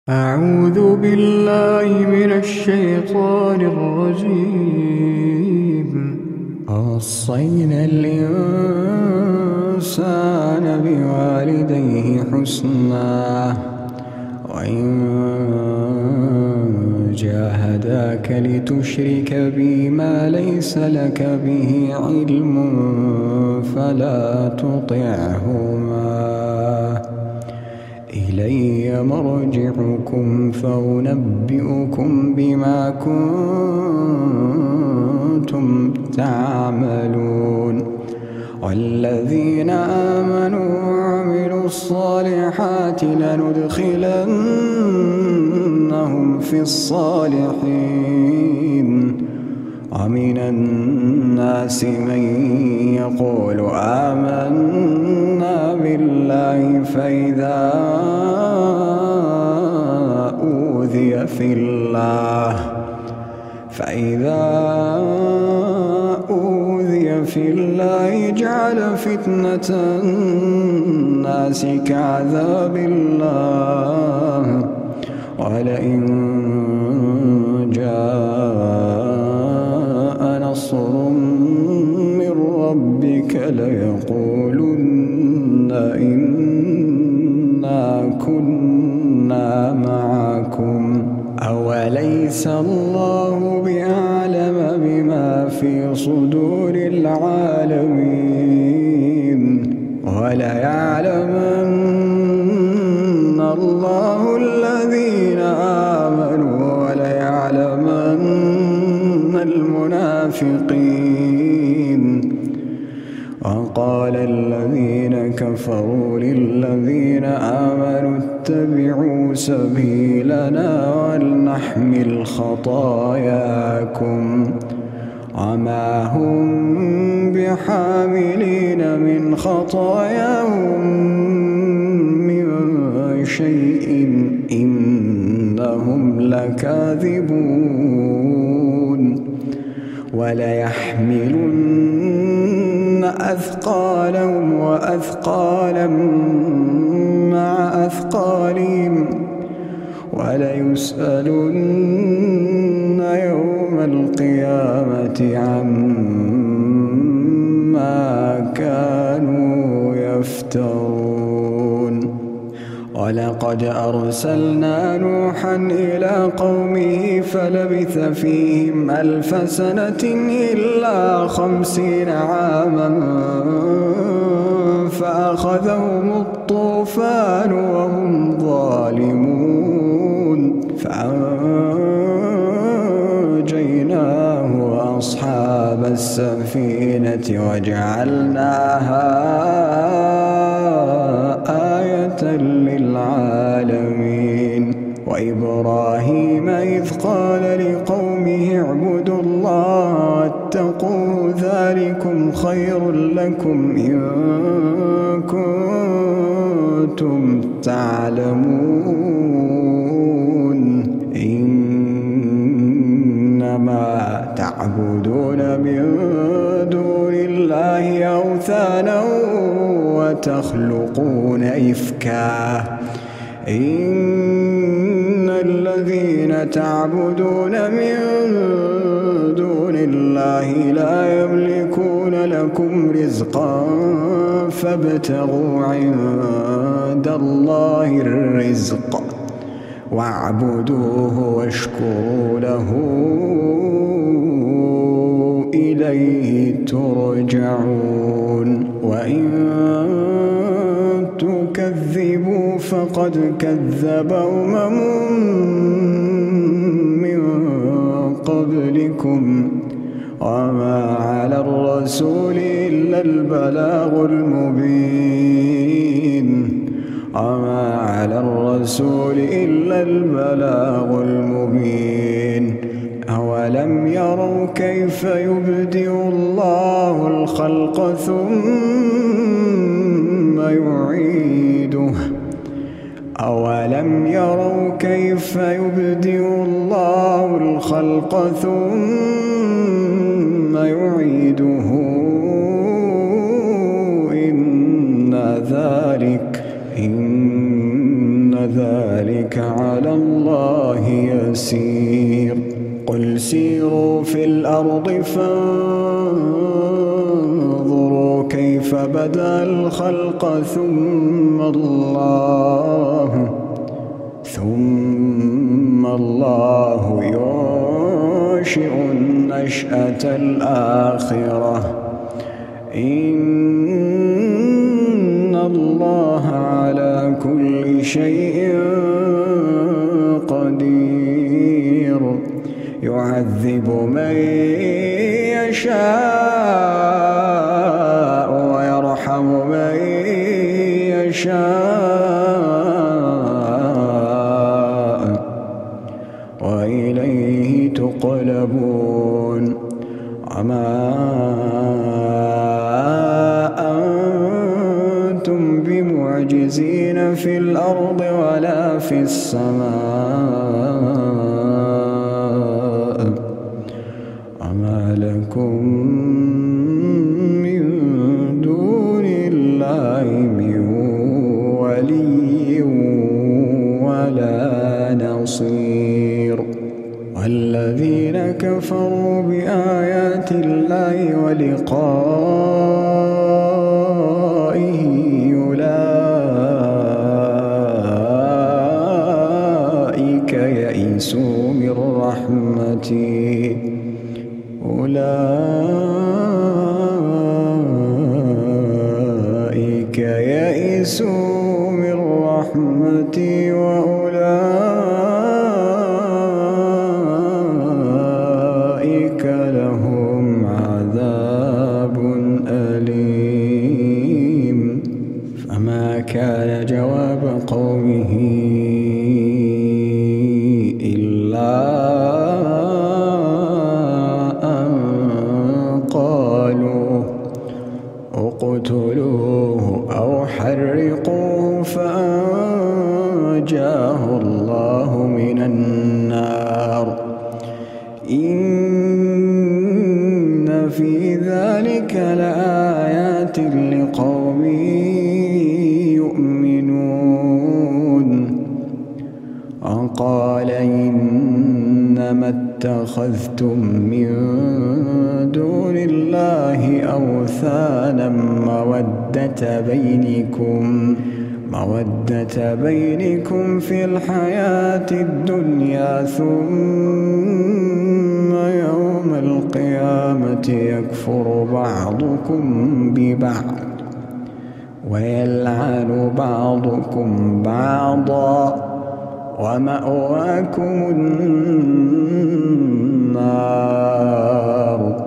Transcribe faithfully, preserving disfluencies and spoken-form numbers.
أعوذ بالله من الشيطان الرجيم. ووصينا الإنسان بوالديه حسنا وإن جاهداك لتشرك بي ما ليس لك به علم فلا تطعهما إلي مرجعكم فأنبئكم بما كنتم تعملون. والذين آمنوا وعملوا الصالحات لندخلنهم في الصالحين. ومن الناس من يقول آمنا بالله فإذا أوذي في الله فإذا أوذي في الله جعل فتنة الناس كعذاب الله ولئن جاء نصر من ربك ليقولن إنا كنا معكم أوليس الله بأعلم بما في صدور العالمين وليعلمن الله الذين آمنوا وليعلمن المنافقين. وقال الذين كفروا للذين آمنوا اتبعوا سبيلنا ولنحمل خطاياكم وما هم بحاملين من خطاياهم من شيء إنهم لكاذبون. وليحملن أثقالهم وأثقالا مع أثقالهم وليسألن يوم القيامة عما كانوا يفترون. ولقد أرسلنا نوحا إلى قومه فلبث فيهم ألف سنة إلا خمسين عاما فأخذهم الطوفان وهم ظالمون فأنجيناه وأصحاب السفينة وجعلناها آية للعالمين. وإبراهيم إذ قال لقومه اعبدوا الله واتقوه ذلكم خير لكم إن كنتم تعلمون. إنما تعبدون من دون الله أوثانا وتخلقون إفكا إن الذين تعبدون من دون الله لا يملكون لكم رزقا فابتغوا عند الله الرزق واعبدوه واشكروا له إليه ترجعون. وإن تكذبوا فقد كذب أمم من قبلكم وما على الرسول إلا البلاغ المبين وما على الرسول إلا البلاغ المبين. أولم يروا كيف يبدئ الله الخلق ثم يعيده أولم يروا كيف يبدئ الله الخلق ثم يعيده إن ذلك إن ذلك ذلك على الله يسير قل سيروا في الأرض فانظروا كيف بدأ الخلق ثم الله ثم الله ينشئ النشأة الآخرة إن الله على كل شيء قدير يعذب من يشاء ويرحم من يشاء وإليه تقلبون وما أنتم بمعجزين في الأرض ولا في السماء وما لكم من دون الله من ولي ولا نصير والذين كفروا بآيات الله ولقائه أولئك يئسوا من رحمتي أولئك يئسوا من رحمتي وأولئك لهم عذاب أليم فما كان جواب قومه إلا أن قالوا اقتلوه أو حرقوه فأنجاه الله من النار إن في ذلك لآيات لقوم يؤمنون وقال إنما اتخذتم من دون الله أوثانا مودة بينكم مودة بينكم في الحياة الدنيا ثم يوم القيامة يكفر بعضكم ببعض ويلعن بعضكم بعضا ومأواكم النار